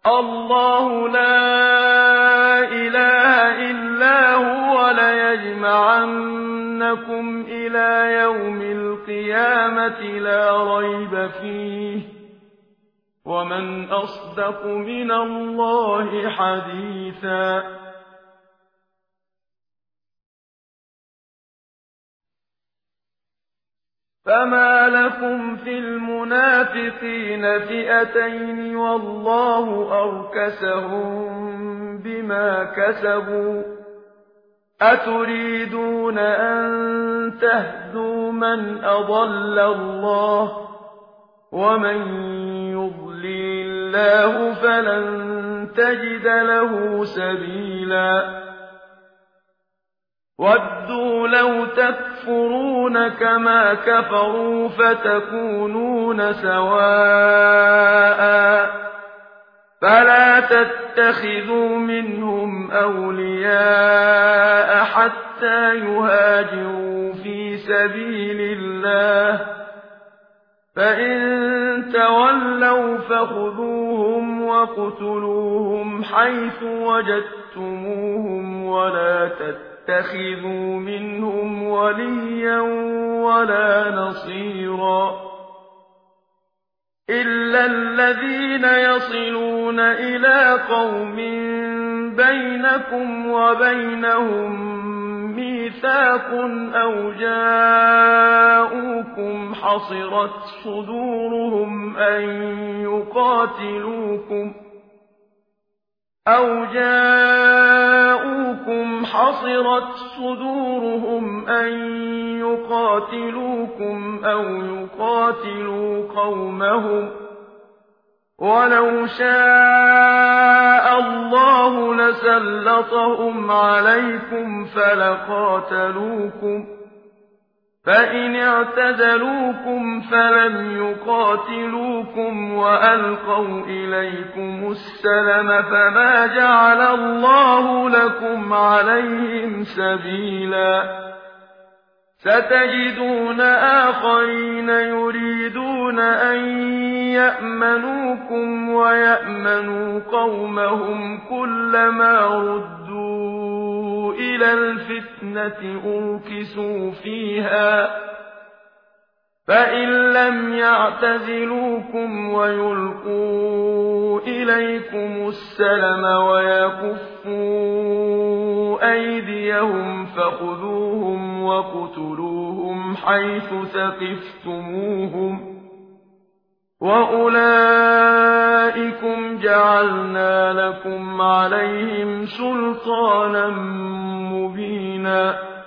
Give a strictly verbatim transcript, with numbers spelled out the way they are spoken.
الله لا إله إلا هو ليجمعنكم إلى يوم القيامة لا ريب فيه ومن أصدق من الله حديثا. فما لكم في المنافقين فئتين والله أركسهم بما كسبوا أتريدون أن تهدوا من أضل الله ومن يضلل الله فلن تجد له سبيلا. ودوا لو تكفرون كما كفروا فتكونون سواء فلا تتخذوا منهم أولياء حتى يهاجروا في سبيل الله فإن تولوا فخذوهم وقتلوهم حيث وجدتموهم ولا تتخذوا اتخذوا منهم وليا ولا نصيرا إلا الذين يصلون إلى قوم بينكم وبينهم ميثاق أو جاءوكم حصرت صدورهم أن يقاتلوكم أو جاءوكم حصرت صدورهم أن يقاتلوكم أو يقاتلوا قومهم ولو شاء الله لسلطهم عليكم فلقاتلوكم فإن اعتزلوكم فلم يقاتلوكم وألقوا إليكم السلم فما جعل الله لكم عليهم سبيلا. ستجدون آخرين يريدون أن يأمنوكم ويأمنوا قومهم كلما ردوا إلى الفتنة أركسوا فيها فإن لم يعتزلوكم ويلقوا إليكم السلم ويكفوا أيديهم فخذوهم وقتلوهم حيث ثقفتموهم وأولئكم جعلنا لكم عليهم سلطانا مبينا.